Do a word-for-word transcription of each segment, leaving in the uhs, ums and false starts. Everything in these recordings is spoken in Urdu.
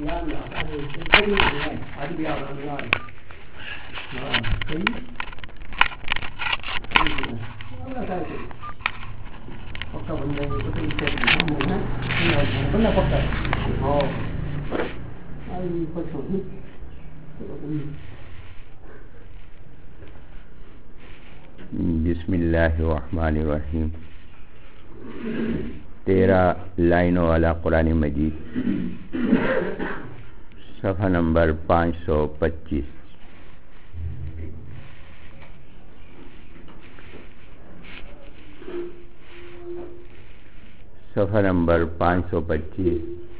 Ya Allah, ada sekali ni, ada biar orang lain. Nah, ini, ini, mana tahu? Pakai benda ni, pakai ikan ni, mana? Ini benda pakai. Oh, ini pasal ni. बिस्मिल्लाहिर्रहमानिर्रहीम। तेरह लाइनों वाला कुरान मजीद, सफ़ा नंबर पाँच सौ पच्चीस। सफ़ा नंबर पाँच सौ पच्चीस,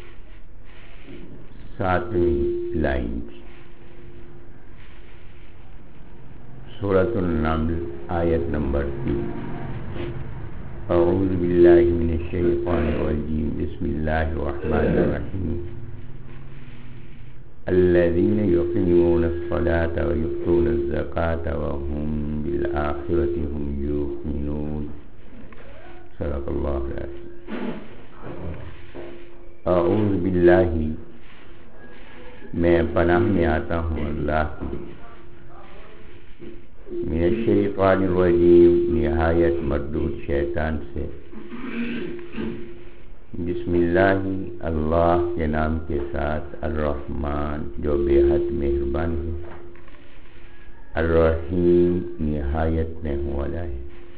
सातवीं लाइन, सूरतुन नम्ल, आयत नंबर तीन। अऊज़ु बिल्लाहि मिनश शैतानिर रजीम, बिस्मिल्लाहिर रहमानिर रहीम। अल्लज़ीना युक़ीमूनस सलाता व यु'तूनज़ ज़काता व हुम बिल आखिरति हुम युक़िनून। सदक़ल्लाहुल अज़ीम। अऊज़ु बिल्लाहि, मैं पनाह में आता हूँ अल्लाह की, मिनश शैतानिर रजीम, निहायत मरदूद शैतान से। बिस्मिल्लाहि, अल्लाह के नाम के साथ, अर्रहमान, जो बेहद मेहरबान है, अर्रहीम, निहायत रहने वाला है।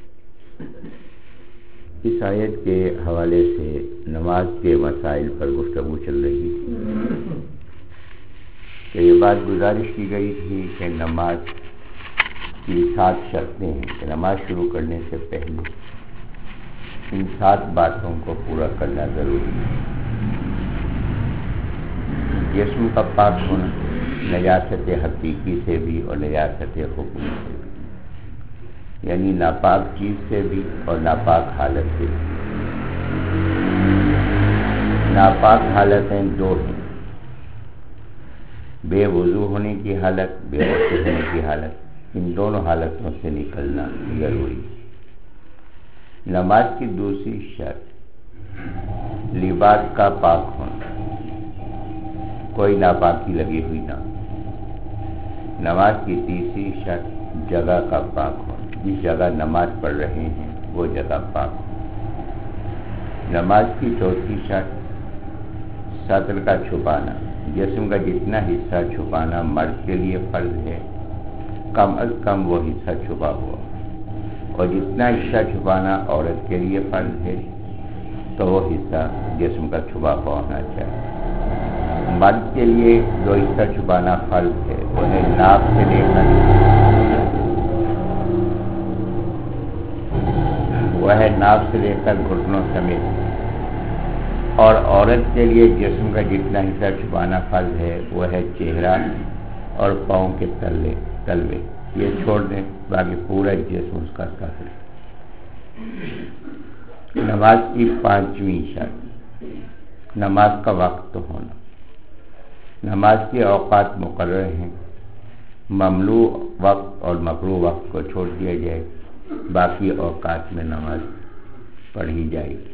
इस आयत के हवाले से नमाज के मसाइल पर गुफ्तगू चल रही थी। तो ये बात गुजारिश की गई थी कि नमाज की सात शर्तें हैं कि नमाज शुरू करने से पहले इन सात बातों को पूरा करना ज़रूरी है। जिस्म का पाक होना, नजासत हकीकी से भी और नजासत हुक्म से भी, यानी नापाक चीज़ से भी और नापाक हालत से भी। नापाक हालतें दो हैं, बेवुज़ू होने की हालत, बेवज़ू होने की हालत। इन दोनों हालतों से निकलना जरूरी है। नमाज की दूसरी शर्त लिबास का पाक होना, कोई नापाकी लगी हुई ना। नमाज की तीसरी शर्त जगह का पाक होना, जिस जगह नमाज पढ़ रहे हैं वो जगह पाक हो। नमाज की चौथी शर्त सत्र का छुपाना, जिस्म का जितना हिस्सा छुपाना मर्द के लिए फर्ज है, कम अज कम वो हिस्सा छुपा हुआ, और जितना हिस्सा छुपाना औरत के लिए फर्ज है तो वो हिस्सा जिस्म का छुपा हुआ होना चाहिए। मर्द के लिए जो हिस्सा छुपाना फर्ज है उन्हें नाक से लेकर वह नाक से लेकर घुटनों समेत, और औरत के लिए जिस्म का जितना हिस्सा छुपाना फर्ज है वह है चेहरा और पाँव के तले तलवे, ये छोड़ दें, बाकी पूरा जिस्म उसका सत्र। नमाज की पांचवी शर्त नमाज का वक्त होना। नमाज के औकात मुकर्रर हैं, ममलू वक्त और मकरू वक्त को छोड़ दिया जाए, बाकी औकात में नमाज पढ़ी जाएगी।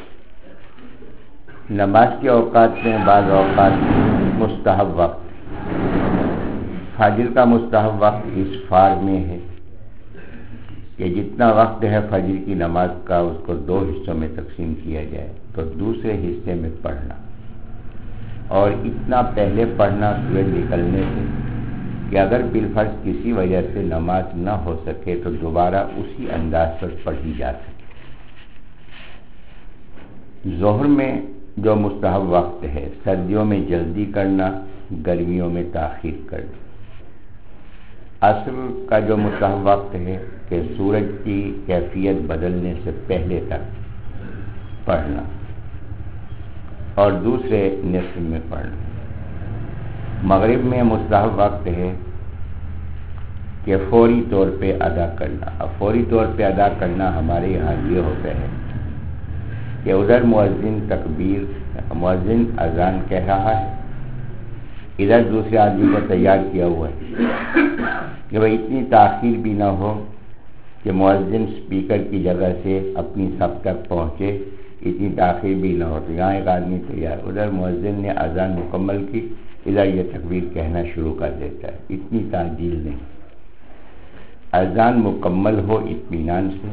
नमाज के औकात में बाज़ औकात मुस्तहब वक्त, फजर का मुस्तहब वक्त इस फार में है कि जितना वक्त है फजर की नमाज का उसको दो हिस्सों में तकसीम किया जाए, तो दूसरे हिस्से में पढ़ना, और इतना पहले पढ़ना सूरज निकलने से कि अगर बिलफर्ज किसी वजह से नमाज न हो सके तो दोबारा उसी अंदाज पर पढ़ी जा सके। ज़ोहर में जो मुस्तहब वक्त है, सर्दियों में जल्दी करना, गर्मियों में ताख़ीर करना। असर का जो मुस्तहब वक्त है कि सूरज की कैफियत बदलने से पहले तक पढ़ना, और दूसरे निस्फ में पढ़ना। मगरिब में मुस्तहब वक्त है कि फौरी तौर पे अदा करना। अब फौरी तौर पे अदा करना हमारे यहाँ ये होता है कि उधर मुअज्जिन तकबीर, मुअज्जिन अजान कह रहा है, इधर दूसरे आदमी को तैयार किया हुआ है कि भाई इतनी ताख़ीर भी ना हो कि मुअज्जिन स्पीकर की जगह से अपनी सब तक पहुँचे اتنی تاخیر بھی نہ ہوتی. یہاں ایک آدمی تیار, ادھر مؤذن نے اذان مکمل کی, ادھر یہ تکبیر کہنا شروع کر دیتا ہے. اتنی تعجیل نہیں. اذان مکمل ہو اطمینان سے,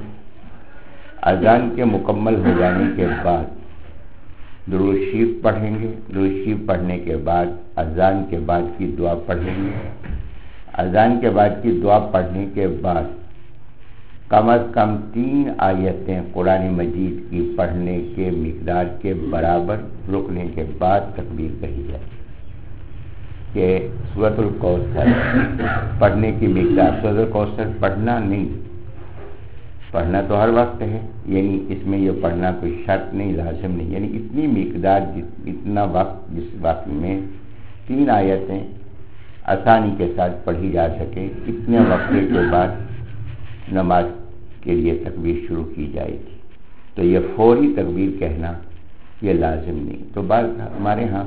اذان کے مکمل ہو جانے کے بعد درود شریف پڑھیں گے. درود شریف پڑھنے کے بعد اذان کے بعد کی دعا پڑھیں گے. اذان کے بعد کی دعا پڑھنے کے بعد کم از کم تین آیتیں قرآن مجید کی پڑھنے کے مقدار کے برابر رکنے کے بعد تکبیر کہی جائے کہ سورۃ الکوثر پڑھنے کی مقدار. سورۃ الکوثر پڑھنا نہیں, پڑھنا تو ہر وقت ہے, یعنی اس میں یہ پڑھنا کوئی شرط نہیں, لازم نہیں, یعنی اتنی مقدار, اتنا وقت جس وقت میں تین آیتیں آسانی کے ساتھ پڑھی جا سکے, اتنے وقت کے بعد نماز کے لیے تکبیر شروع کی جائے گی. تو یہ فوری تکبیر کہنا یہ لازم نہیں. تو بعض ہمارے ہاں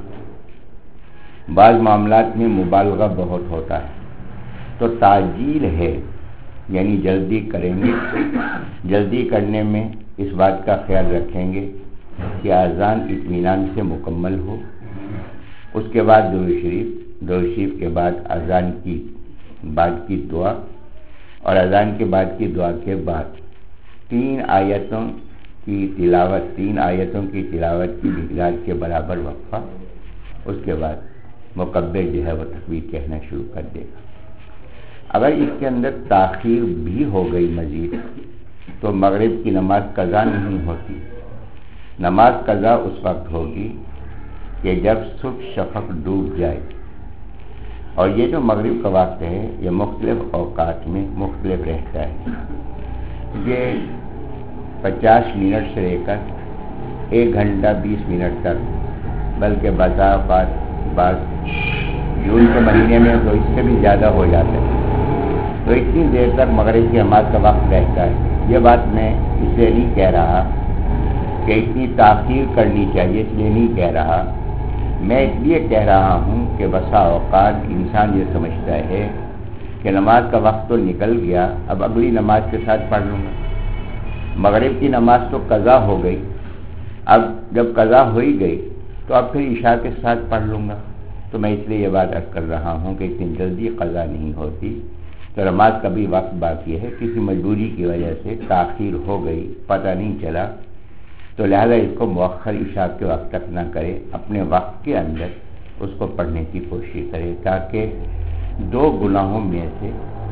بعض معاملات میں مبالغہ بہت ہوتا ہے, تو تعجیل ہے یعنی جلدی کریں گے. جلدی کرنے میں اس بات کا خیال رکھیں گے کہ اذان اطمینان سے مکمل ہو, اس کے بعد درود شریف, درود شریف کے بعد اذان کی بعد کی دعا, اور اذان کے بعد کی دعا کے بعد تین آیتوں کی تلاوت, تین آیتوں کی تلاوت کی مقدار کے برابر وقفہ. اس کے بعد مکبر جو ہے وہ تکبیر کہنا شروع کر دے گا. اگر اس کے اندر تاخیر بھی ہو گئی مزید تو مغرب کی نماز قضا نہیں ہوتی. نماز قضا اس وقت ہوگی کہ جب صبح شفق ڈوب جائے. اور یہ جو مغرب کا وقت ہے یہ مختلف اوقات میں مختلف رہتا ہے. یہ پچاس منٹ سے لے کر ایک گھنٹہ بیس منٹ تک, بلکہ بعض اوقات بعض جون کے مہینے میں تو اس سے بھی زیادہ ہو جاتا ہے. تو اتنی دیر تک مغرب کی نماز کا وقت رہتا ہے. یہ بات میں اس لیے نہیں کہہ رہا کہ اتنی تاخیر کرنی چاہیے, اس لیے نہیں کہہ رہا. میں اس لیے کہہ رہا ہوں کہ بسا اوقات انسان یہ سمجھتا ہے کہ نماز کا وقت تو نکل گیا, اب اگلی نماز کے ساتھ پڑھ لوں گا. مغرب کی نماز تو قضا ہو گئی, اب جب قضا ہو ہی گئی تو اب پھر عشاء کے ساتھ پڑھ لوں گا. تو میں اس لیے یہ بات عرض کر رہا ہوں کہ اتنی جلدی قضا نہیں ہوتی. تو نماز کا بھی وقت باقی ہے, کسی مجبوری کی وجہ سے تاخیر ہو گئی, پتہ نہیں چلا, تو لہذا اس کو مؤخر عشاء کے وقت تک نہ کرے, اپنے وقت کے اندر اس کو پڑھنے کی کوشش کرے, تاکہ دو گناہوں میں سے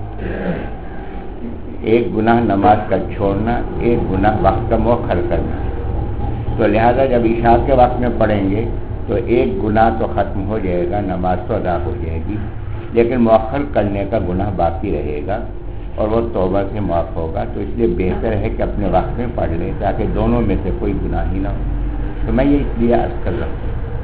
ایک گناہ نماز کا چھوڑنا, ایک گناہ وقت کا مؤخر کرنا. تو لہذا جب عشاء کے وقت میں پڑھیں گے تو ایک گناہ تو ختم ہو جائے گا, نماز تو ادا ہو جائے گی, لیکن مؤخر کرنے کا گناہ باقی رہے گا اور وہ توبہ سے معاف ہوگا. تو اس لیے بہتر ہے کہ اپنے وقت میں پڑھ لیں تاکہ دونوں میں سے کوئی گناہ ہی نہ ہو. تو میں یہ اس لیے عرض کر رہا ہوں.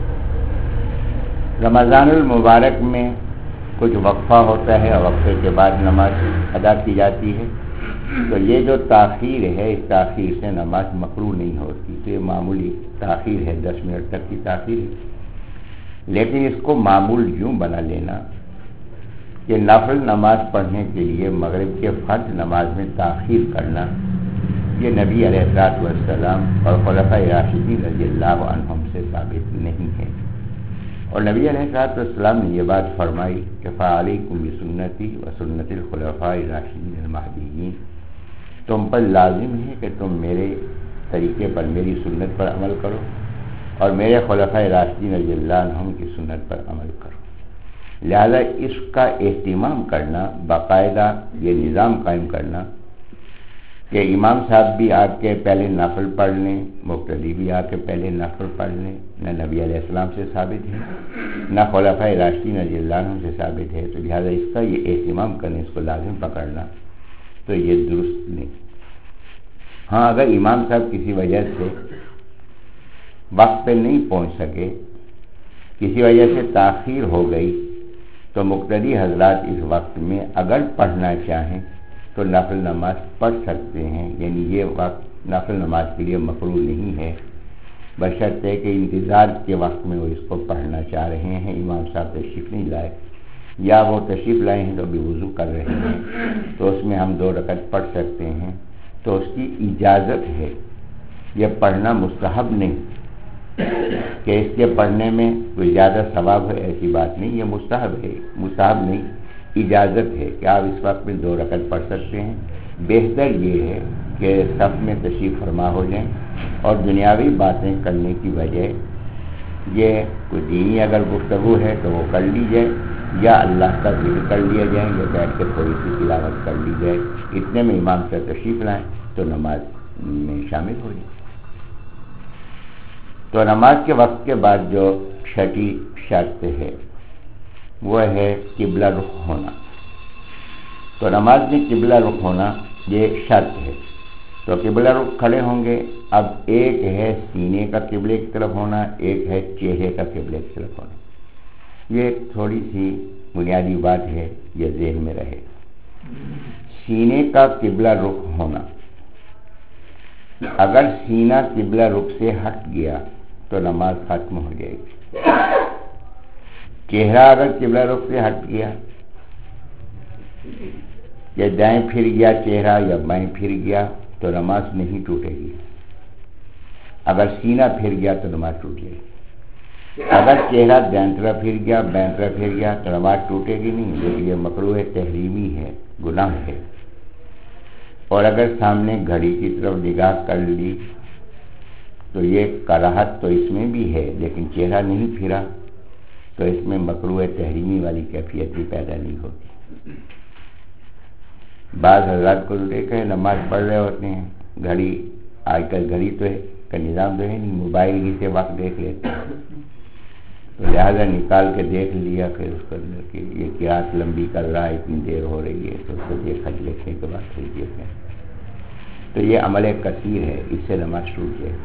رمضان المبارک میں کچھ وقفہ ہوتا ہے اور وقفے کے بعد نماز ادا کی جاتی ہے. تو یہ جو تاخیر ہے, اس تاخیر سے نماز مکروہ نہیں ہوتی. تو یہ معمولی تاخیر ہے, دس منٹ تک کی تاخیر ہے, لیکن اس کو معمول یوں بنا لینا کہ نفل نماز پڑھنے کے لیے مغرب کے فرض نماز میں تاخیر کرنا, یہ نبی علیہ الصلوۃ والسلام اور خلفائے راشدین رضی اللہ عنہم سے ثابت نہیں ہے. اور نبی علیہ الصلوۃ والسلام نے یہ بات فرمائی کہ فعلیکم بسنتی و سنت الخلفاء الراشدین المہدیین, تم پر لازم ہے کہ تم میرے طریقے پر, میری سنت پر عمل کرو اور میرے خلفائے راشدین رضی اللہ عنہم کی سنت پر عمل کرو. لہذا اس کا اہتمام کرنا, باقاعدہ یہ نظام قائم کرنا کہ امام صاحب بھی آ کے پہلے نفل پڑھ لیں, مقتدی بھی آ کے پہلے نفل پڑھ لیں, نہ نبی علیہ السلام سے ثابت ہے نہ خلفائے راشدین رضی اللہ عنہم سے ثابت ہے. تو لہذا اس کا یہ اہتمام کرنا, اس کو لازم پکڑنا, تو یہ درست نہیں. ہاں اگر امام صاحب کسی وجہ سے وقت پہ نہیں پہنچ سکے, کسی وجہ سے تاخیر ہو گئی, تو مقتدی حضرات اس وقت میں اگر پڑھنا چاہیں تو نفل نماز پڑھ سکتے ہیں. یعنی یہ وقت نفل نماز کے لیے مکروہ نہیں ہے, بشرطے کہ انتظار کے وقت میں وہ اس کو پڑھنا چاہ رہے ہیں, امام صاحب تشریف نہیں لائے, یا وہ تشریف لائے ہیں تو بھی وضو کر رہے ہیں, تو اس میں ہم دو رکعت پڑھ سکتے ہیں. تو اس کی اجازت ہے یہ پڑھنا مستحب نہیں کہ اس کے پڑھنے میں کوئی زیادہ ثواب ہے، ایسی بات نہیں، یہ مستحب ہے، مستحب نہیں، اجازت ہے کہ آپ اس وقت میں دو رکعت پڑھ سکتے ہیں۔ بہتر یہ ہے کہ صف میں تشریف فرما ہو جائیں اور دنیاوی باتیں کرنے کی بجائے یہ کوئی دینی اگر گفتگو ہے تو وہ کر لی جائے، یا اللہ کا ذکر کر لیا جائے، یا بیٹھ کے تھوڑی سی تلاوت کر لی جائے، اتنے میں امام سے تشریف لائیں تو نماز میں شامل ہو جائے۔ تو نماز کے وقت کے بعد جو چھٹی شرط ہے وہ ہے قبلہ رخ ہونا۔ تو نماز میں قبلہ رخ ہونا یہ شرط ہے۔ تو قبلہ رخ کھڑے ہوں گے، اب ایک ہے سینے کا قبلے کی طرف ہونا، ایک ہے چہرے کا قبلے کی طرف ہونا۔ یہ تھوڑی سی بنیادی بات ہے، یہ ذہن میں رہے۔ سینے کا قبلہ رخ ہونا، اگر سینہ قبلہ رخ سے ہٹ گیا تو نماز ختم ہو جائے گی۔ چہرہ اگر قبلہ رخ سے ہٹ گیا، یا دائیں پھر گیا چہرہ یا بائیں پھر گیا تو نماز نہیں ٹوٹے گی۔ اگر سینہ پھر گیا تو نماز ٹوٹ جائے گی۔ اگر چہرہ دائیں طرف پھر گیا بائیں طرف پھر گیا تو نماز ٹوٹے گی نہیں، لیکن یہ مکروہ تحریمی ہے، گناہ ہے۔ اور اگر سامنے گھڑی کی طرف نگاہ کر لی تو یہ کراہت تو اس میں بھی ہے، لیکن چہرہ نہیں پھرا تو اس میں مکروہ تحریمی والی کیفیت بھی پیدا نہیں ہوتی۔ بعض حضرات کو دیکھا ہے نماز پڑھ رہے ہوتے ہیں، گھڑی آج کل گھڑی تو ہے کا نظام تو ہے نہیں، موبائل ہی سے وقت دیکھ لیتے ہیں، تو لہٰذا نکال کے دیکھ لیا، پھر اس کو کہ یہ قرات لمبی کر رہا ہے، اتنی دیر ہو رہی ہے، تو اس کو دیکھا، دیکھنے کے بعد پھر دیکھیں تو یہ عمل کثیر ہے، اس سے نماز ٹوٹ جائے۔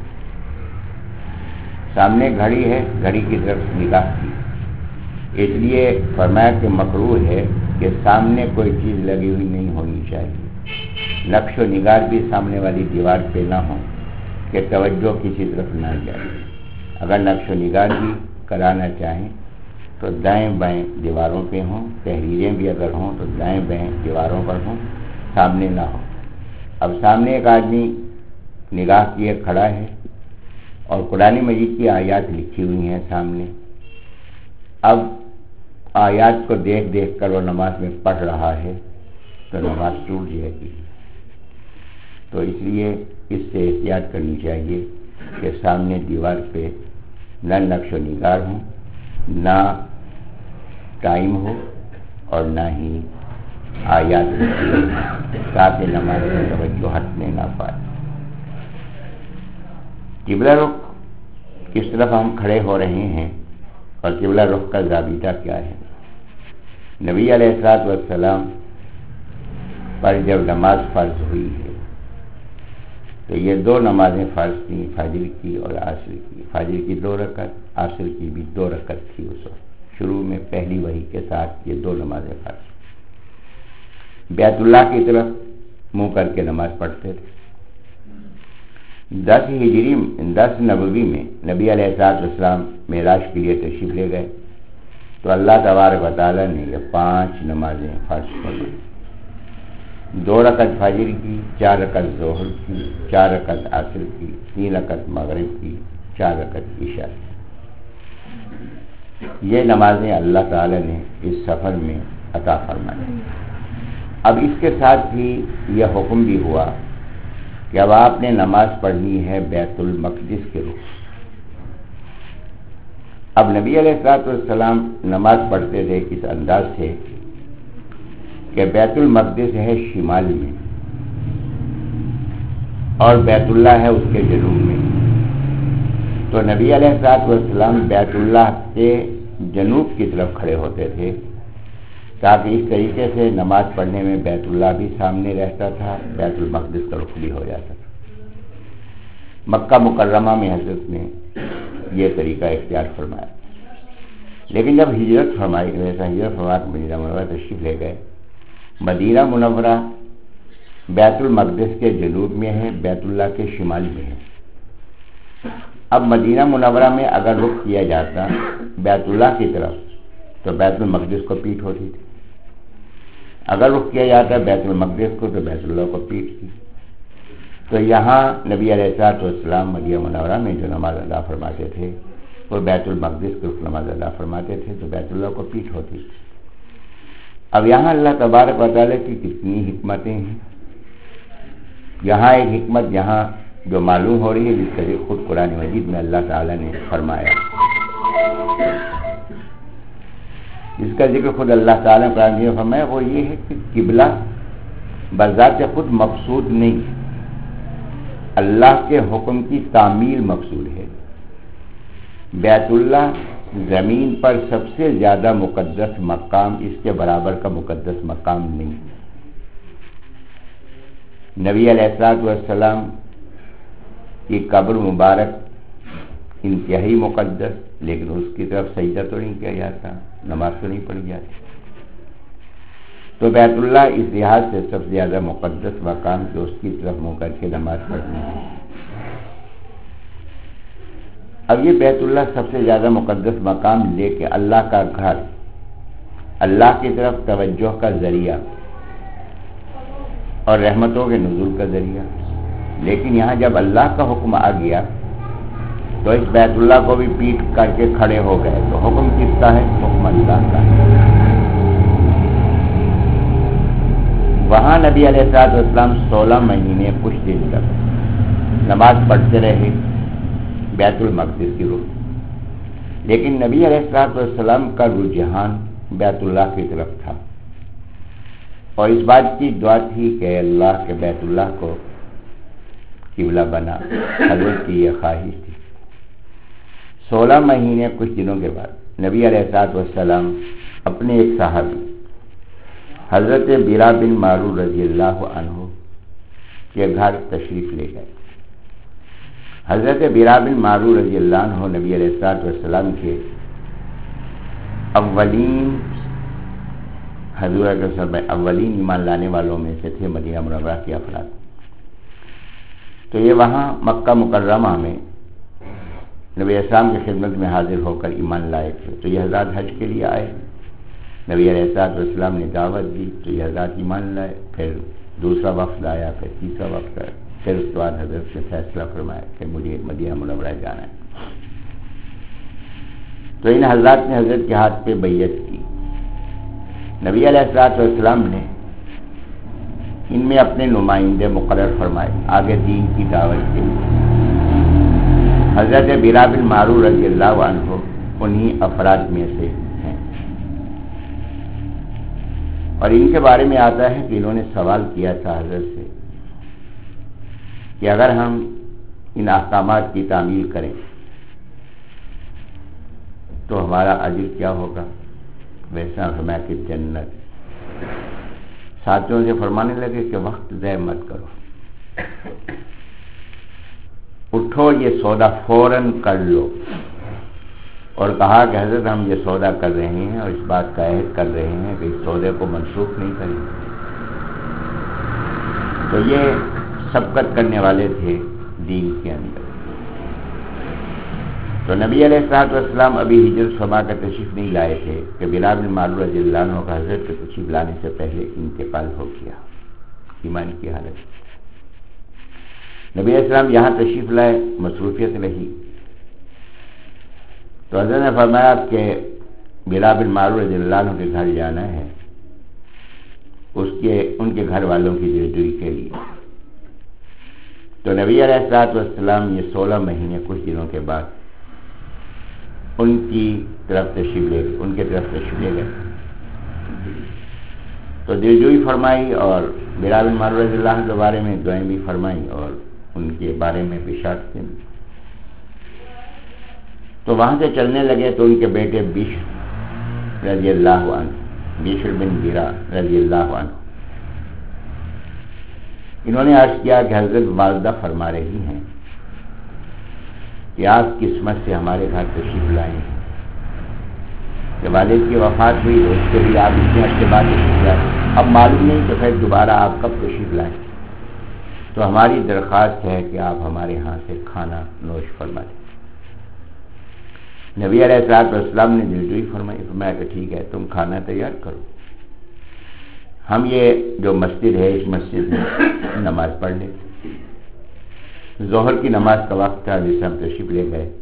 سامنے گھڑی ہے، گھڑی کی طرف نگاہ کی، اس لیے فرمایا کہ مکروہ ہے کہ سامنے کوئی چیز لگی ہوئی نہیں ہونی چاہیے، نقش و نگار بھی سامنے والی دیوار پہ نہ ہو کہ توجہ کسی طرف نہ جائے۔ اگر نقش و نگار بھی کرانا چاہیں تو دائیں بائیں دیواروں پہ ہوں، تحریریں بھی اگر ہوں تو دائیں بائیں دیواروں پر ہوں، سامنے نہ ہو۔ اب سامنے ایک آدمی نگاہ کیے کھڑا ہے اور قرآن مجید کی آیات لکھی ہوئی ہیں سامنے، اب آیات کو دیکھ دیکھ کر وہ نماز میں پڑھ رہا ہے تو نماز ٹوٹ جائے گی۔ تو اس لیے اس سے احتیاط کرنی چاہیے کہ سامنے دیوار پہ نہ نقش و نگار ہوں، نہ ٹائم ہو اور نہ ہی آیات لکھی ہوئی ہوں، تاکہ نماز میں توجہ ہٹنے نہ پائے۔ قبلہ رخ کس طرف ہم کھڑے ہو رہے ہیں اور قبلہ رخ کا ضابطہ کیا ہے؟ نبی علیہ الصلوۃ والسلام پر جب نماز فرض ہوئی ہے تو یہ دو نمازیں فرض تھیں، فجر کی اور عصر کی۔ فجر کی دو رکعت، عصر کی بھی دو رکعت تھی اس وقت، شروع میں پہلی وحی کے ساتھ یہ دو نمازیں فرض۔ بیت اللہ کی طرف منہ کر کے نماز پڑھتے تھے۔ دس ہجری دس نبوی میں نبی علیہ الصلوۃ والسلام معراج کے لیے تشریف لے گئے تو اللہ تبارک و تعالیٰ نے یہ پانچ نمازیں فرض فرمائیں، دو رکعت فجر کی، چار رکعت ظہر کی، چار رکعت عصر کی، تین رکعت مغرب کی، چار رکعت عشاء کی۔ یہ نمازیں اللہ تعالیٰ نے اس سفر میں عطا فرمائی۔ اب اس کے ساتھ ہی یہ حکم بھی ہوا کہ اب آپ نے نماز پڑھنی ہے بیت المقدس کے رخ۔ اب نبی علیہ الصلوۃ والسلام نماز پڑھتے تھے اس انداز سے کہ بیت المقدس ہے شمال میں اور بیت اللہ ہے اس کے جنوب میں، تو نبی علیہ الصلوۃ والسلام بیت اللہ کے جنوب کی طرف کھڑے ہوتے تھے تاکہ اس طریقے سے نماز پڑھنے میں بیت اللہ بھی سامنے رہتا تھا، بیت المقدس کا رخ بھی ہو جاتا تھا۔ مکہ مکرمہ میں حضرت نے یہ طریقہ اختیار فرمایا، لیکن جب ہجرت فرمائی ویسا ہجرت فرما کے مدینہ منورہ تشریف لے گئے، مدینہ منورہ بیت المقدس کے جنوب میں ہے، بیت اللہ کے شمال میں ہے۔ اب مدینہ منورہ میں اگر رخ کیا جاتا بیت اللہ کی طرف تو بیت المقدس کو پیٹھ ہوتی تھی، اگر رخ کیا جاتا بیت المقدس کو تو بیت اللہ کو پیٹھ تھی۔ تو یہاں نبی علیہ الصلوۃ والسلام مدینہ منورہ میں جو نماز ادا فرماتے تھے وہ بیت المقدس کی نماز ادا فرماتے تھے تو بیت اللہ کو پیٹھ ہوتی تھی۔ اب یہاں اللہ تبارک و تعالیٰ کی کتنی حکمتیں ہیں۔ یہاں ایک حکمت یہاں جو معلوم ہو رہی ہے، جس کا ذکر خود قرآن مجید میں اللہ تعالیٰ نے فرمایا، جس کا ذکر خود اللہ تعالیٰ نے قرآن میں فرمایا، وہ یہ ہے کہ قبلہ بذات خود مقصود نہیں، اللہ کے حکم کی تعمیل مقصود ہے۔ بیت اللہ زمین پر سب سے زیادہ مقدس مقام، اس کے برابر کا مقدس مقام نہیں۔ نبی علیہ الصلوۃ والسلام کی قبر مبارک انتہائی مقدس، لیکن اس کی طرف سجدہ تو نہیں کیا جاتا، نماز تو نہیں پڑھی جاتی۔ تو بیت اللہ اس لحاظ سے سب سے زیادہ مقدس مقام کہ اس کی طرف منہ کر کے نماز پڑھنی ہے۔ اب یہ بیت اللہ سب سے زیادہ مقدس مقام لے کے اللہ کا گھر، اللہ کی طرف توجہ کا ذریعہ اور رحمتوں کے نزول کا ذریعہ، لیکن یہاں جب اللہ کا حکم آ گیا تو اس بیت اللہ کو بھی پیٹ کر کے کھڑے ہو گئے، تو حکم کس کا ہے؟ حکم اللہ کا ہے۔ وہاں نبی علیہ الصلوۃ والسلام سولہ مہینے کچھ دن تک نماز پڑھتے رہے بیت المقدس کی روح، لیکن نبی علیہ الصلوۃ والسلام کا رجحان بیت اللہ کی طرف تھا، اور اس بات کی دعا تھی کہ اللہ کے بیت اللہ کو قبلہ بنا، حضرت کی یہ خواہش تھی۔ سولہ مہینے کچھ دنوں کے بعد نبی علیہ الصلوۃ والسلام اپنے ایک صحابی حضرت برا بن معرور رضی اللہ عنہ کے گھر تشریف لے گئے۔ حضرت برا بن معرور رضی اللہ عنہ نبی علیہ الصلوۃ والسلام کے اولین حضور اکرم اولین ایمان لانے والوں میں سے تھے، مدینہ منورہ کے افراد۔ تو یہ وہاں مکہ مکرمہ میں نبی اسلام کی خدمت میں حاضر ہو کر ایمان لائے تھے، تو یہ حضرات حج کے لیے آئے، نبی علیہ الصلوۃ والسلام نے دعوت دی تو یہ حضرات ایمان لائے، پھر دوسرا وفد آیا، پھر تیسرا وفد آیا، پھر اس کے بعد حضرت نے فیصلہ فرمایا کہ مجھے مدینہ منورہ جانا ہے۔ تو ان حضرات نے حضرت کے ہاتھ پہ بیعت کی۔ نبی علیہ الصلوۃ والسلام نے ان میں اپنے نمائندے مقرر فرمائے آگے دین کی دعوت کے لیے۔ حضرت برا بن معرور رضی اللہ عنہ انہی افراد میں سے ہیں، اور ان کے بارے میں آتا ہے کہ انہوں نے سوال کیا تھا حضرت سے کہ اگر ہم ان احکامات کی تعمیل کریں تو ہمارا اجر کیا ہوگا؟ ویسا فرمایا کہ جنت۔ ساتھیوں سے فرمانے لگے کہ وقت ضائع مت کرو، اٹھو یہ سودا فوراً کر لو، اور کہا کہ حضرت ہم یہ سودا کر رہے ہیں اور اس بات کا عہد کر رہے ہیں کہ اس سودے کو منسوخ نہیں کریں۔ تو یہ سبقت کرنے والے تھے دین کے اندر۔ تو نبی علیہ الصلوۃ والسلام ابھی ہجرت فرما کر تشریف نہیں لائے تھے کہ بلال بن معرور رضی اللہ عنہ کا حضرت کے تشریف لانے سے پہلے انتقال ہو گیا ایمان کی حالت۔ نبی علیہ السلام یہاں تشریف لائے، مصروفیت رہی، تو حضرت نے فرمایا کہ بلال بن معرور رضی اللہ عنہ کے گھر جانا ہے، اس کے ان کے گھر والوں کی دلجوئی کے لیے۔ تو نبی علیہ الصلوۃ والسلام یہ سولہ مہینے کچھ دنوں کے بعد ان کی طرف تشریف لے گئے ان کے طرف تشریف لے گئے تو دلجوئی فرمائی، اور بلال بن معرور رضی اللہ عنہ کے بارے میں دعائیں بھی فرمائیں اور ان کے بارے میں بشارت دیں۔ تو وہاں سے چلنے لگے تو ان کے بیٹے بشر رضی اللہ عنہ، بشر بن برا رضی اللہ عنہ، انہوں نے عرض کیا کہ حضرت والدہ فرما رہی ہیں کہ آپ قسمت سے ہمارے گھر تشریف لائیں ہیں، کہ والد کی وفات ہوئی تو اس کے لیے آپ اتنے عرصے بعد تشریف لائیں، اب معلوم نہیں کہ پھر دوبارہ آپ کب تشریف لائیں، تو ہماری درخواست ہے کہ آپ ہمارے ہاں سے کھانا نوش فرما دیں۔ نبی علیہ الصلوۃ والسلام نے دلجوئی فرمائی، فرمایا کہ ٹھیک ہے تم کھانا تیار کرو، ہم یہ جو مسجد ہے اس مسجد میں نماز پڑھ لیں۔ ظہر کی نماز کا وقت تھا، علیہ السلام تشریف لے گئے.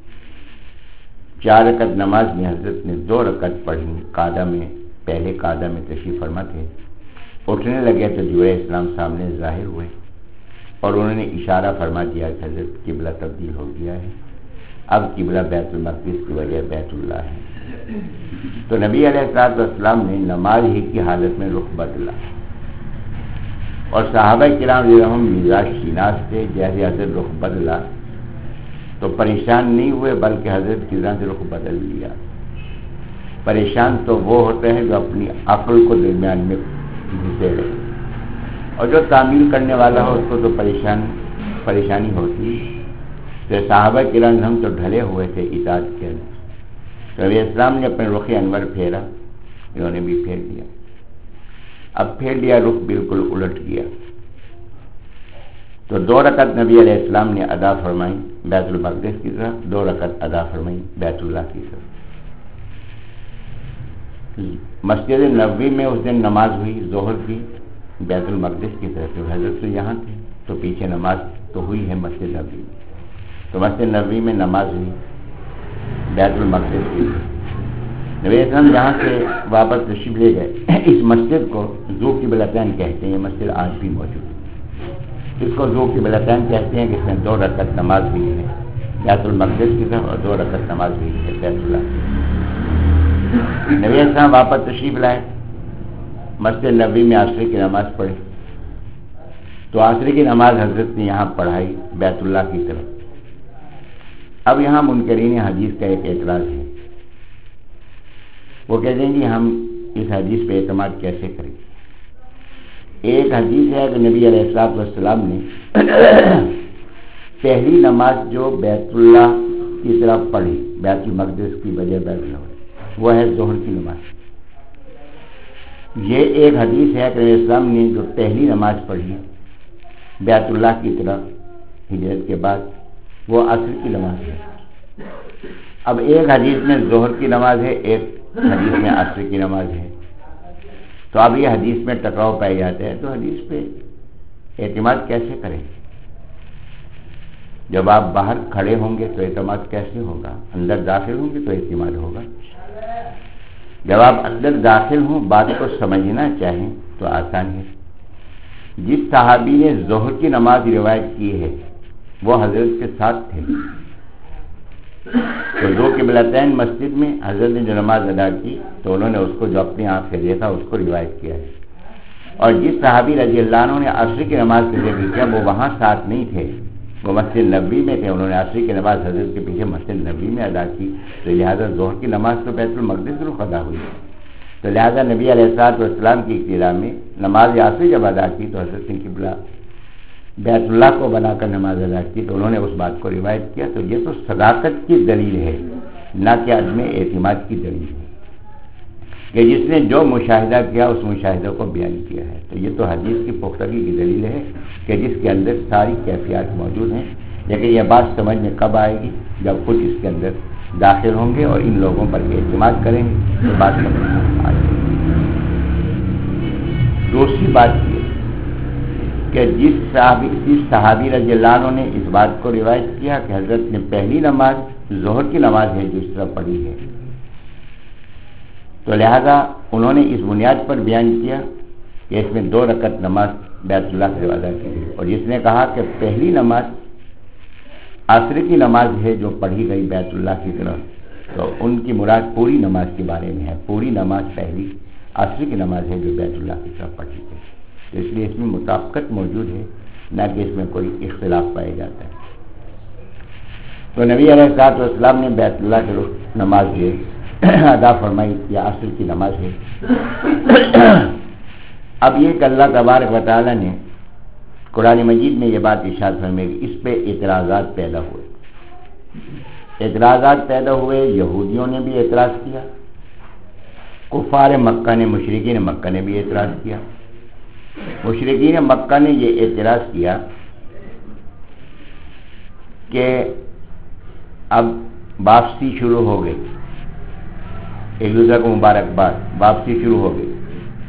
چار رکعت نماز میں حضرت نے دو رکعت پڑھی. قعدہ میں پہلے قعدہ میں تشریف فرما تھے. اٹھنے لگے تو جبرائیل علیہ السلام سامنے ظاہر ہوئے اور انہوں نے اشارہ فرما دیا کہ حضرت قبلہ تبدیل ہو گیا ہے، اب قبلہ بیت المقدس کی وجہ بیت اللہ ہے. تو نبی علیہ الصلوۃ والسلام نے نماز ہی کی حالت میں رخ بدلا، اور صحابہ کرام رضی اللہ عنہم مزاج شناس تھے. جیسے حضرت رخ بدلا تو پریشان نہیں ہوئے، بلکہ حضرت کی طرح سے رخ بدل لیا. پریشان تو وہ ہوتے ہیں جو اپنی عقل کو درمیان میں گھسے رہے، اور جو تعمیل کرنے والا ہو اس کو تو پریشان پریشانی ہوتی. تو صحابہ کرام ہم تو ڈھلے ہوئے تھے اطاعت کے اندر. تو نبی اسلام نے اپنے رخ انور پھیرا، انہوں نے بھی پھیر دیا. اب پھیر لیا، رخ بالکل الٹ گیا. تو دو رکعت نبی علیہ السلام نے ادا فرمائی بیت المقدس کی طرف، دو رکعت ادا فرمائی بیت اللہ کی طرف. مسجد نبوی میں اس دن نماز ہوئی ظہر کی بیت المقدس کی طرف. حضرت تو یہاں تھے تو پیچھے نماز تو ہوئی ہے مسجد نبوی میں. تو مسجد نبوی میں نماز ہوئی بیت المقدس کی. نبی اسلام یہاں سے واپس تشریف لے گئے. اس مسجد کو ذو قبلتین کہتے ہیں. یہ مسجد آج بھی موجود ہے. اس کو ذو قبلتین کہتے ہیں کہ اس میں دو رکعت نماز ہوئی ہے بیت المقدس کی طرف اور دو رکعت نماز ہوئی ہے بیت اللہ کی. نبی اسلام واپس تشریف لائے، مسجد نبوی میں عصر کی نماز پڑھی. تو عصر کی نماز حضرت نے یہاں پڑھائی بیت اللہ کی طرف. اب یہاں منکرین حدیث کا ایک اعتراض ہے. وہ کہتے ہیں کہ ہم اس حدیث پہ اعتماد کیسے کریں. ایک حدیث ہے کہ نبی علیہ الصلوۃ والسلام نے پہلی نماز جو بیت اللہ کی طرف پڑھی، بیت المقدس کی بجائے بیت اللہ، وہ ہے ظہر کی نماز. یہ ایک حدیث ہے کہ نبی اسلام نے جو پہلی نماز پڑھی بیت اللہ کی طرف ہجرت کے بعد، وہ عصر کی نماز ہے. اب ایک حدیث میں ظہر کی نماز ہے، ایک حدیث میں عصر کی نماز ہے. تو اب یہ حدیث میں ٹکراؤ پائی جاتا ہے. تو حدیث پہ اعتماد کیسے کریں؟ جب آپ باہر کھڑے ہوں گے تو اعتماد کیسے ہوگا؟ اندر داخل ہوں گے تو اعتماد ہوگا. جب آپ اندر داخل ہوں، بات کو سمجھنا چاہیں تو آسان ہے. جس صحابی نے ظہر کی نماز روایت کی ہے وہ حضرت کے ساتھ تھے. تو دو قبلتین مسجد میں حضرت نے جو نماز ادا کی تو انہوں نے اس کو جو اپنی آنکھ سے دیکھا اس کو روایت کیا ہے. اور جس صحابی رضی اللہ عنہ نے عصر کی نماز کے ذکر کیا وہ وہاں ساتھ نہیں تھے، وہ مسجد نبوی میں تھے. انہوں نے عصر کی نماز حضرت کے پیچھے مسجد نبوی میں ادا کی. تو لہٰذا ظہر کی نماز تو بیت المقدس میں ادا ہوئی. تو لہٰذا نبی علیہ الصلوۃ والسلام کی اقتداء میں نماز عصر جب ادا کی تو حضرت نے قبلہ بیت اللہ کو بنا کر نماز ادا کی. تو انہوں نے اس بات کو روایت کیا. تو یہ تو صداقت کی دلیل ہے، نہ کہ عدم اعتماد کی دلیل ہے کہ جس نے جو مشاہدہ کیا اس مشاہدہ کو بیان کیا ہے. تو یہ تو حدیث کی پختگی کی دلیل ہے کہ جس کے اندر ساری کیفیات موجود ہیں. لیکن یہ بات سمجھ میں کب آئے گی؟ جب خود اس کے اندر داخل ہوں گے اور ان لوگوں پر اعتماد کریں گے تو بات سمجھ میں آئے گی. دوسری بات یہ کہ جس صحابی جس صحابی رضی اللہ عنہ نے اس بات کو روایت کیا کہ حضرت نے پہلی نماز ظہر کی نماز ہے جو اس طرح پڑھی ہے، تو لہذا انہوں نے اس بنیاد پر بیان کیا کہ اس میں دو رکعت نماز بیت اللہ سے ادا کی. اور جس نے کہا کہ پہلی نماز عصر کی نماز ہے جو پڑھی گئی بیت اللہ کی طرف، تو ان کی مراد پوری نماز کے بارے میں ہے. پوری نماز پہلی عصر کی نماز ہے جو بیت اللہ کی طرف پڑھی گئی. تو اس لیے اس میں مطابقت موجود ہے، نہ کہ اس میں کوئی اختلاف پایا جاتا ہے. تو نبی علیہ الصلوۃ والسلام نے بیت اللہ کی نماز ہے ادا فرمائی یا عصر کی نماز ہے. اب یہ کہ اللہ تبارک و تعالیٰ نے قرآن مجید میں یہ بات ارشاد فرمائی کہ اس پہ اعتراضات پیدا ہوئے. اعتراضات پیدا ہوئے یہودیوں نے بھی اعتراض کیا، کفار مکہ نے مشرکین مکہ نے بھی اعتراض کیا. مشرکین مکہ نے یہ اعتراض کیا کہ اب واپسی شروع ہو گئی، ایک دوسرے کو مبارکباد، واپسی شروع ہو گئی.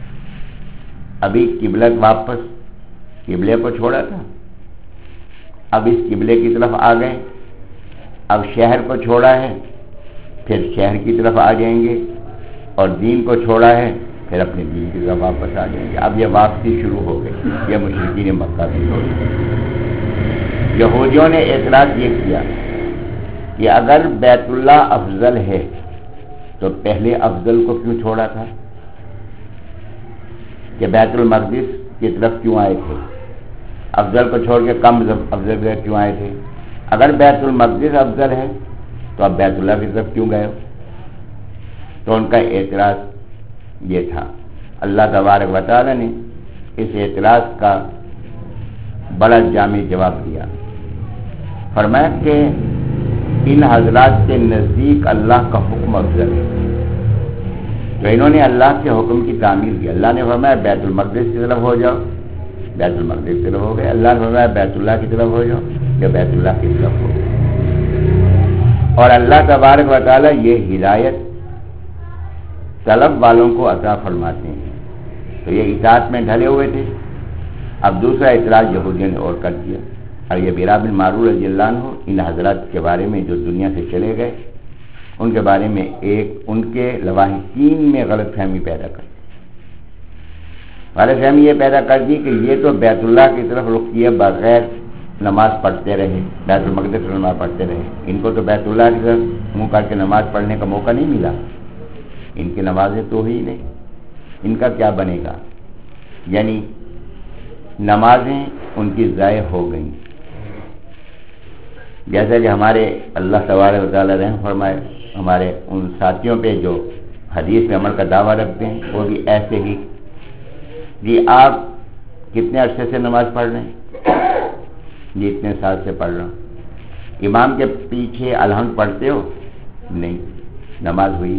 ابھی قبلت واپس قبلے کو چھوڑا تھا، اب اس قبلے کی طرف آ گئے، اب شہر کو چھوڑا ہے پھر شہر کی طرف آ جائیں گے، اور دین کو چھوڑا ہے پھر اپنے دین کی طرف واپس آ جائیں گے۔ اب یہ واپسی شروع ہو گئی، یہ مشرکین مکہ کی ہو گئی۔ یہودیوں نے اعتراض یہ کیا کہ اگر بیت اللہ افضل ہے تو پہلے افضل کو کیوں چھوڑا تھا، کہ بیت المقدس کی طرف کیوں آئے تھے، افضل کو چھوڑ کے کم افضل کی کیوں آئے تھے؟ اگر بیت المقدس افضل ہے تو اب بیت اللہ کی طرف کیوں گئے ہو؟ تو ان کا اعتراض یہ تھا۔ اللہ تبارک و تعالی نے اس اعتراض کا بڑا جامع جواب دیا، فرمایا کہ ان حضرات کے نزدیک اللہ کا حکم افضل ہے، تو انہوں نے اللہ کے حکم کی تعمیل کی۔ اللہ نے فرمایا بیت المقدس کی طرف ہو جاؤ، بیت المقدس کی طرف ہو گئے۔ اللہ نے فرمایا بیت اللہ کی طرف ہو جاؤ، یا بیت اللہ کی طرف ہو گئے۔ اور اللہ تبارک و تعالی یہ ہدایت طلب والوں کو عطا فرماتے ہیں، تو یہ اطاعت میں ڈھلے ہوئے تھے۔ اب دوسرا اعتراض یہودیوں نے اور کر دیا، اور یہ بیرا بن معرور رضی اللہ عنہ ان حضرات کے بارے میں جو دنیا سے چلے گئے، ان کے بارے میں ایک ان کے لواحقین میں غلط فہمی پیدا کر دی۔ غلط فہمی یہ پیدا کر دی کہ یہ تو بیت اللہ کی طرف رخ کیے بغیر نماز پڑھتے رہے، بیت المقدس میں نماز پڑھتے رہے، ان کو تو بیت اللہ کی طرف منہ کر کے نماز پڑھنے کا موقع نہیں ملا، ان کی نمازیں تو ہی نہیں، ان کا کیا بنے گا؟ یعنی نمازیں ان کی ضائع ہو گئیں۔ جیسا کہ ہمارے اللہ تبارک و تعالی رحم فرمائے، ہمارے ان ساتھیوں پہ جو حدیث میں عمل کا دعویٰ رکھتے ہیں، وہ بھی ایسے ہی جی آپ کتنے عرصے سے نماز پڑھ رہے ہیں؟ جی اتنے سال سے پڑھ رہا ہوں۔ امام کے پیچھے الحمد پڑھتے ہو؟ نہیں، نماز ہوئی۔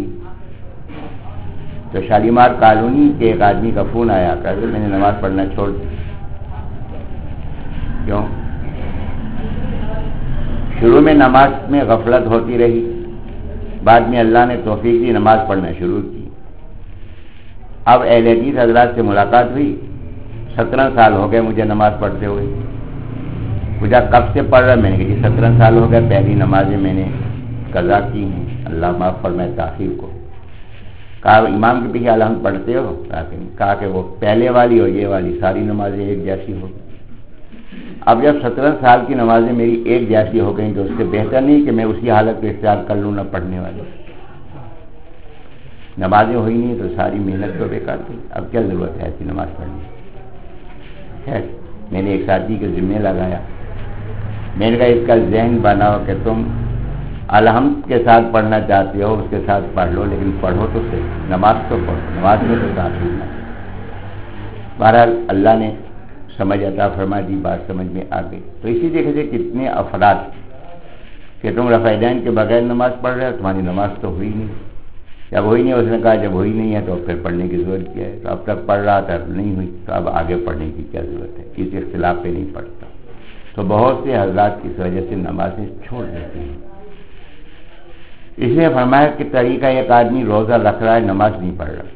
تو شالیمار کالونی کے ایک آدمی کا فون آیا کر میں نے نماز پڑھنا چھوڑ دی۔ کیوں؟ شروع میں نماز میں غفلت ہوتی رہی، بعد میں اللہ نے توفیق دی، نماز پڑھنا شروع کی۔ اب اہل حدیث حضرات سے ملاقات ہوئی، سترہ سال ہو گئے مجھے نماز پڑھتے ہوئے۔ پوچھا کب سے پڑھ رہا؟ میں نے کہا جی سترہ سال ہو گئے، پہلی نمازیں میں نے قضا کی ہیں، اللہ معاف فرمائے تاخیر کو۔ کہا امام کے پیچھے الحمد پڑھتے ہو؟ کہا کہ وہ پہلے والی اور یہ والی ساری نمازیں ایک جیسی ہو گئی۔ اب جب سترہ سال کی نمازیں میری ایک جیسی ہو گئیں تو اس سے بہتر نہیں کہ میں اسی حالت کو اختیار کر لوں نہ پڑھنے والی؟ نمازیں ہوئی نہیں تو ساری محنت تو بیکار تھی، اب کیا ضرورت ہے ایسی نماز پڑھنے؟ خیر میں نے ایک ساتھی کے ذمہ لگایا، میں نے کہا اس کا ذہن بناؤ کہ تم الحمد کے ساتھ پڑھنا چاہتے ہو، اس کے ساتھ پڑھ لو، لیکن پڑھو تو صحیح، نماز تو پڑھو، نماز میں تو داخل نہ۔ بہرحال اللہ نے سمجھ عطا فرما دی، بات سمجھ میں آ گئی۔ تو اسی طریقے سے کتنے افراد کہ تم رفعیدین کے بغیر نماز پڑھ رہے ہو، تمہاری نماز تو ہوئی نہیں۔ جب ہوئی نہیں، اس نے کہا جب ہوئی نہیں ہے تو پھر پڑھنے کی ضرورت کیا ہے؟ تو اب تک پڑھ رہا تھا، اب نہیں ہوئی تو اب آگے پڑھنے کی کیا ضرورت ہے؟ اس اختلاف پہ نہیں پڑھتا۔ تو بہت سے حضرات اس وجہ سے نمازیں چھوڑ دیتے ہیں۔ اس نے فرمایا کہ طریقہ ایک آدمی روزہ رکھ رہا ہے، نماز نہیں پڑھ رہا،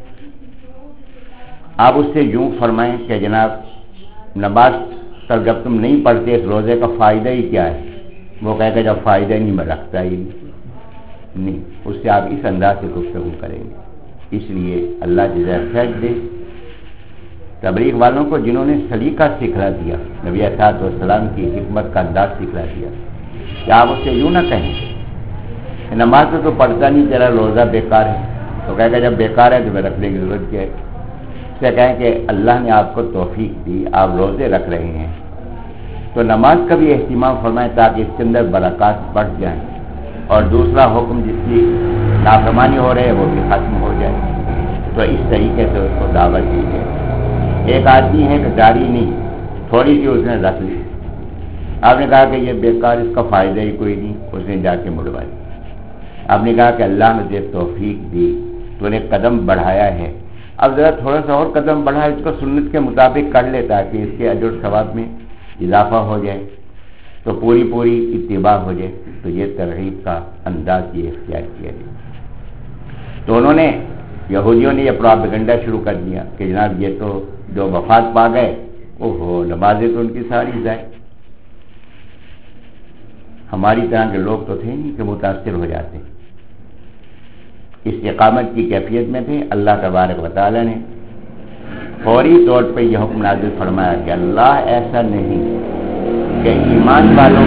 آپ اس سے یوں فرمائیں کہ جناب نماز تک جب تم نہیں پڑھتے اس روزے کا فائدہ ہی کیا ہے؟ وہ کہے گا جب فائدہ نہیں میں رکھتا ہی نہیں۔ اس سے آپ اس انداز سے گفتگو کریں گے۔ اس لیے اللہ جزائے خیر دے تبلیغ والوں کو جنہوں نے سلیقہ سکھلا دیا، نبی علیہ السلام کی حکمت کا انداز سکھلا دیا، کہ آپ اس سے یوں نہ کہیں نماز تو تو پڑھتا نہیں، تیرا روزہ بیکار ہے، تو کہے گا جب بیکار ہے تو میں رکھنے کی ضرورت کیا ہے؟ اس سے کہیں کہ اللہ نے آپ کو توفیق دی، آپ روزے رکھ رہے ہیں تو نماز کا بھی اہتمام فرمائیں تاکہ اس کے اندر برکات بڑھ جائیں، اور دوسرا حکم جس کی نافرمانی ہو رہی ہے وہ بھی ختم ہو جائے۔ تو اس طریقے سے اس کو دعوت دیجیے۔ ایک آدمی ہے کہ داڑھی نہیں، تھوڑی سی اس نے رکھ لی، آپ نے کہا کہ یہ بیکار، اس کا فائدہ ہی کوئی نہیں، اس نے جا کے مڑوا دی۔ آپ نے کہا کہ اللہ نے تجھے توفیق دی، تو نے قدم بڑھایا ہے، اب ذرا تھوڑا سا اور قدم بڑھا، اس کو سنت کے مطابق کر لے تاکہ اس کے اجر ثواب میں اضافہ ہو جائے، تو پوری پوری اتباع ہو جائے۔ تو یہ ترغیب کا انداز یہ اختیار کیا گیا۔ تو انہوں نے یہودیوں نے یہ پروپیگنڈا شروع کر دیا کہ جناب یہ تو جو وفات پا گئے، اوہو نمازیں تو ان کی ساری ضائع۔ ہماری طرح کے لوگ تو تھے نہیں کہ متاثر ہو جاتے، استقامت کی کیفیت میں تھے۔ اللہ تبارک و تعالی نے فوری طور پہ یہ حکم نازل فرمایا کہ اللہ ایسا نہیں کہ ایمان والوں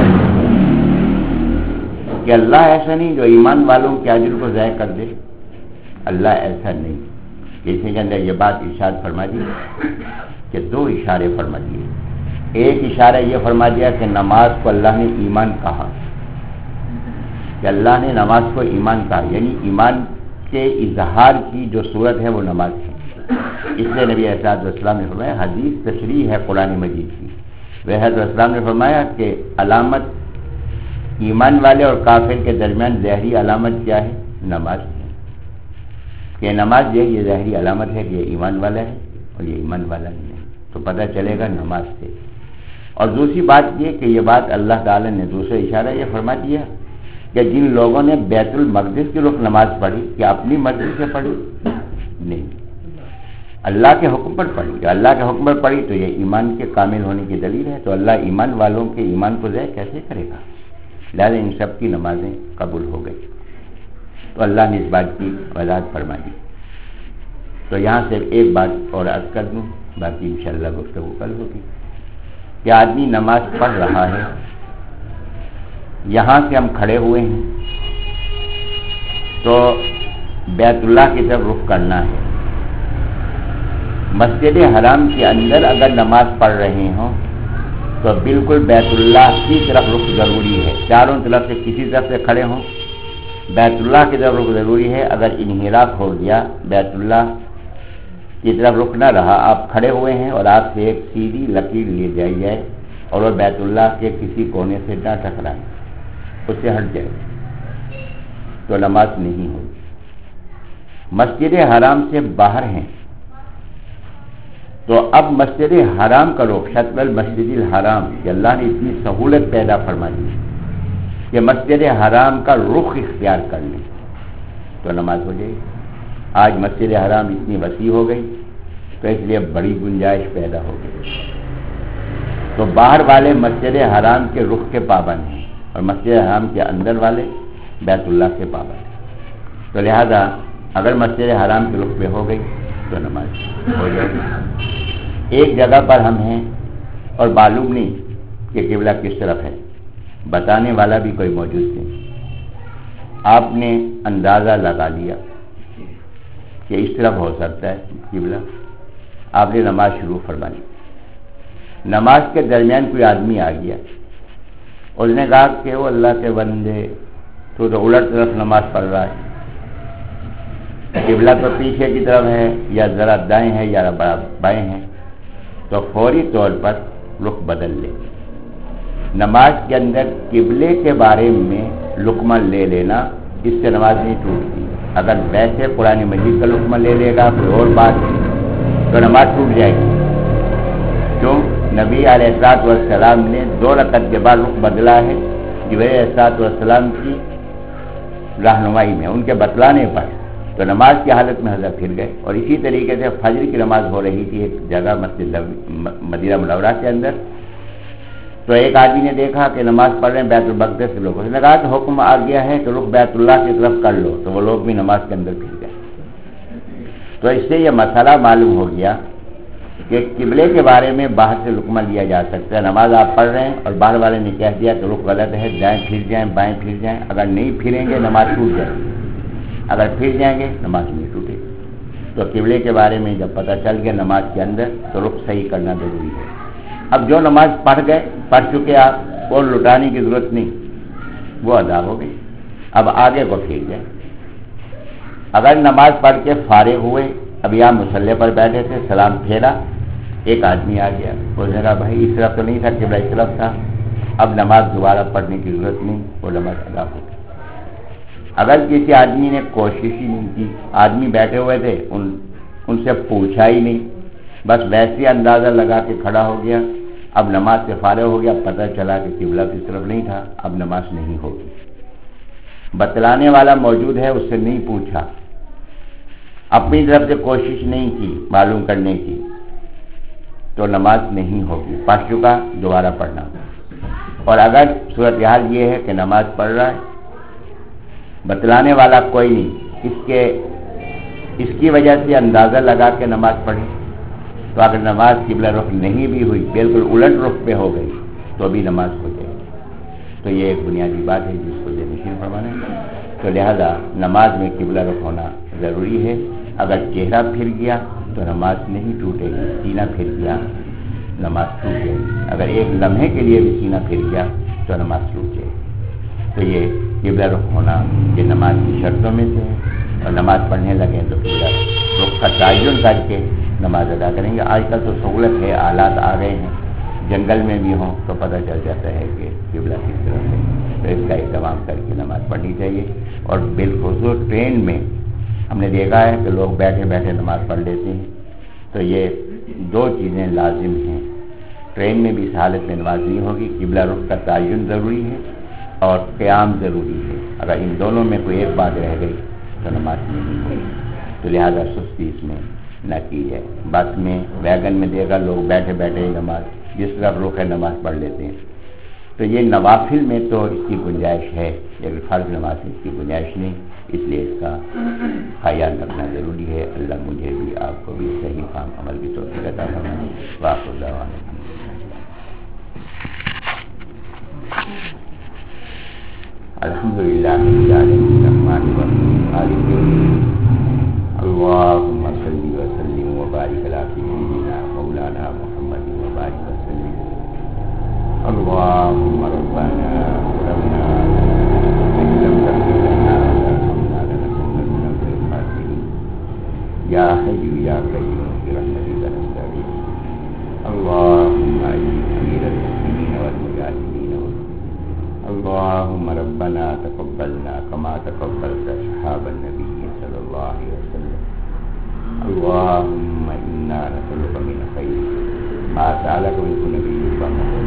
کہ اللہ ایسا نہیں جو ایمان والوں کے اجر کو ضائع کر دے، اللہ ایسا نہیں۔ اسی کے اندر یہ بات ارشاد فرما دی کہ دو اشارے فرما دیے۔ ایک اشارہ یہ فرما دیا کہ نماز کو اللہ نے ایمان کہا، کہ اللہ نے نماز کو ایمان کہا، یعنی ایمان کے اظہار کی جو صورت ہے وہ نماز ہے۔ اس لیے نبی علیہ السلام نے فرمایا، حدیث تشریح ہے قرآن مجید کی، وہ حضرت السلام نے فرمایا کہ علامت ایمان والے اور کافر کے درمیان ظاہری علامت کیا ہے؟ نماز ہے، کہ نماز جو ہے یہ ظاہری علامت ہے کہ یہ ایمان والا ہے اور یہ ایمان والا نہیں ہے، تو پتہ چلے گا نماز سے۔ اور دوسری بات یہ کہ یہ بات اللہ تعالی نے دوسرا اشارہ یہ فرما دیا کہ جن لوگوں نے بیت المقدس کی رخ نماز پڑھی، کیا اپنی مرضی سے پڑھی؟ نہیں، اللہ کے حکم پر پڑھی۔ کہ اللہ کے حکم پر پڑھی تو یہ ایمان کے کامل ہونے کی دلیل ہے، تو اللہ ایمان والوں کے ایمان کو ضائع کیسے کرے گا؟ لہذا ان سب کی نمازیں قبول ہو گئی۔ تو اللہ نے اس بات کی وضاحت فرما دی۔ تو یہاں سے ایک بات اور عرض کر دوں، باقی انشاءاللہ گفتگو کل ہوگی، کہ آدمی نماز پڑھ رہا ہے، یہاں سے ہم کھڑے ہوئے ہیں تو بیت اللہ کی طرف رخ کرنا ہے۔ مسجد حرام کے اندر اگر نماز پڑھ رہے ہوں تو بالکل بیت اللہ کی طرف رخ ضروری ہے، چاروں طرف سے کسی طرف سے کھڑے ہوں بیت اللہ کی طرف رخ ضروری ہے۔ اگر انحراف ہو گیا، بیت اللہ کی طرف رخ نہ رہا، آپ کھڑے ہوئے ہیں اور آپ سے ایک سیدھی لکیر لی جائی جائے اور وہ بیت اللہ کے کسی کونے سے نہ ٹکرائے، اس سے ہٹ جائے تو نماز نہیں ہوگی۔ مسجد حرام سے باہر ہیں تو اب مسجد حرام کا رخ، شطر المسجد الحرام، کہ اللہ نے اتنی سہولت پیدا فرما دی کہ مسجد حرام کا رخ اختیار کر لیں تو نماز ہو جائے گی۔ آج مسجد حرام اتنی وسیع ہو گئی تو اس لیے بڑی گنجائش پیدا ہو گئی، تو باہر والے مسجد حرام کے رخ کے پابند ہیں اور مسجد حرام کے اندر والے بیت اللہ کے پابند ہیں۔ تو لہذا اگر مسجد حرام کے رخ پہ ہو گئی تو نماز ہو جائے گی۔ ایک جگہ پر ہم ہیں اور معلوم نہیں کہ قبلہ کس طرف ہے، بتانے والا بھی کوئی موجود نہیں، آپ نے اندازہ لگا لیا کہ اس طرف ہو سکتا ہے قبلہ، آپ نے نماز شروع فرمائی۔ نماز کے درمیان کوئی آدمی آ گیا، اس نے کہا کہ وہ اللہ کے بندے تو تو الٹ طرف نماز پڑھ رہا ہے، قبلہ تو پیچھے کی طرف ہے، یا ذرا دائیں ہے یا بڑا بائیں ہے، تو فوری طور پر رخ بدل لے۔ نماز کے اندر قبلے کے بارے میں لقمہ لے لینا، اس سے نماز نہیں ٹوٹتی۔ اگر ویسے قرآن مجید کا لقمہ لے لے گا کوئی اور بات تو نماز ٹوٹ جائے گی۔ کیوں؟ نبی علیہ الصلوۃ والسلام نے دو رکعت کے بعد رخ بدلا ہے جبرائیل علیہ الصلوۃ والسلام کی رہنمائی میں، ان کے بتلانے پر، تو نماز کی حالت میں حضرت پھر گئے۔ اور اسی طریقے سے فجر کی نماز ہو رہی تھی ایک جگہ مسجد مدینہ منورہ کے اندر، تو ایک آدمی نے دیکھا کہ نماز پڑھ رہے ہیں بیت المقدس کے لوگ، اس نے کہا کہ حکم آ گیا ہے کہ رخ بیت اللہ کی طرف کر لو، تو وہ لوگ بھی نماز کے اندر پھر گئے۔ تو اس سے یہ مسئلہ معلوم ہو گیا کہ قبلے کے بارے میں باہر سے لقمہ لیا جا سکتا ہے۔ نماز آپ پڑھ رہے ہیں اور باہر والے نے کہہ دیا کہ رخ غلط ہے، دائیں پھر جائیں بائیں پھر جائیں، اگر نہیں پھریں گے نماز ٹوٹ جائے گی، اگر پھر جائیں گے نماز نہیں ٹوٹے گی۔ تو قبلے کے بارے میں جب پتہ چل گیا نماز کے اندر تو رخ صحیح کرنا ضروری ہے۔ اب جو نماز پڑھ گئے پڑھ چکے آپ، اور لٹانے کی ضرورت نہیں، وہ ادا ہو گئی، اب آگے کو پھیر جائیں۔ اگر نماز پڑھ کے فارغ ہوئے، اب یہاں مصلی پر بیٹھے تھے، سلام پھیرا، ایک آدمی آ گیا، اس نے کہا بھائی اس طرف تو نہیں تھا قبلہ اس طرف تھا، اب نماز دوبارہ پڑھنے کی ضرورت نہیں، وہ نماز ادا ہو گئی۔ اگر کسی آدمی نے کوشش ہی نہیں کی، آدمی بیٹھے ہوئے تھے ان ان سے پوچھا ہی نہیں، بس ویسے اندازہ لگا کے کھڑا ہو گیا، اب نماز سے فارغ ہو گیا، پتہ چلا کہ قبلہ اس طرف نہیں تھا، اب نماز نہیں ہوگی۔ بتلانے والا موجود ہے، اس سے نہیں پوچھا، اپنی طرف سے کوشش نہیں کی معلوم کرنے کی، تو نماز نہیں ہوگی، پڑھ چکا دوبارہ پڑھنا۔ اور اگر صورتحال یہ ہے کہ نماز پڑھ رہا ہے، بتلانے والا کوئی نہیں، اس کے اس کی وجہ سے اندازہ لگا کے نماز پڑھے، تو اگر نماز قبلہ رخ نہیں بھی ہوئی، بالکل الٹ رخ پہ ہو گئی، تو بھی نماز ہو جائے گی۔ تو یہ ایک بنیادی بات ہے جس کو ذہن فرمانا ہے۔ تو لہذا نماز میں قبلہ رخ ہونا ضروری ہے۔ اگر چہرہ پھر گیا تو نماز نہیں ٹوٹے گی، سینہ پھر گیا نماز ٹوٹ جائے گی۔ اگر ایک لمحے کے لیے بھی سینہ پھر گیا تو نماز ٹوٹ جائے گی۔ تو یہ قبلہ رخ ہونا یہ نماز کی شرطوں میں سے ہے، اور نماز پڑھنے لگیں تو قبلہ رخ کا تعین کر کے نماز ادا کریں گے۔ آج کل تو سہولت ہے، آلات آ گئے ہیں، جنگل میں بھی ہوں تو پتہ چل جاتا ہے کہ قبلہ کس طرف ہے، تو اس کا اہتمام کر کے نماز پڑھنی چاہیے۔ اور بالخصوص ٹرین میں ہم نے دیکھا ہے کہ لوگ بیٹھے بیٹھے نماز پڑھ لیتے ہیں، تو یہ دو چیزیں لازم ہیں۔ ٹرین میں بھی اس حالت میں نماز نہیں ہوگی، قبلہ رخ کا تعین ضروری ہے اور قیام ضروری ہے۔ اگر ان دونوں میں کوئی ایک بات رہ گئی تو نماز نہیں ہوگی، تو لہذا سستی اس میں نہ کی جائے۔ بس میں ویگن میں دیکھا لوگ بیٹھے بیٹھے نماز جس طرف رخ ہے نماز پڑھ لیتے ہیں، تو یہ نوافل میں تو اس کی گنجائش ہے، لیکن فرض نماز میں اس کی گنجائش نہیں، اس لیے اس کا خیال رکھنا ضروری ہے۔ اللہ مجھے بھی آپ کو بھی صحیح فہم عمل کی توفیق عطا فرمائے۔ وآخر دعوانا الحمدللہ رب العالمین الرحمن الرحیم مالک یوم الدین اللہم صلی وسلم وبارک علی سیدنا مولانا محمد وبارک وسلم اللہم ربنا ظلمنا ان لم تغفر لنا وترحمنا لنكونن من الخاسرین یا حی یا قیوم برحمتک نستغیث اللہم اجب امیر المؤمنین والمجاہدین اللهم ربنا تقبلنا كما تقبلت أصحاب النبي صلى الله عليه وسلم اللهم إنا نسألك من خير ما سألك منه نبيك محمد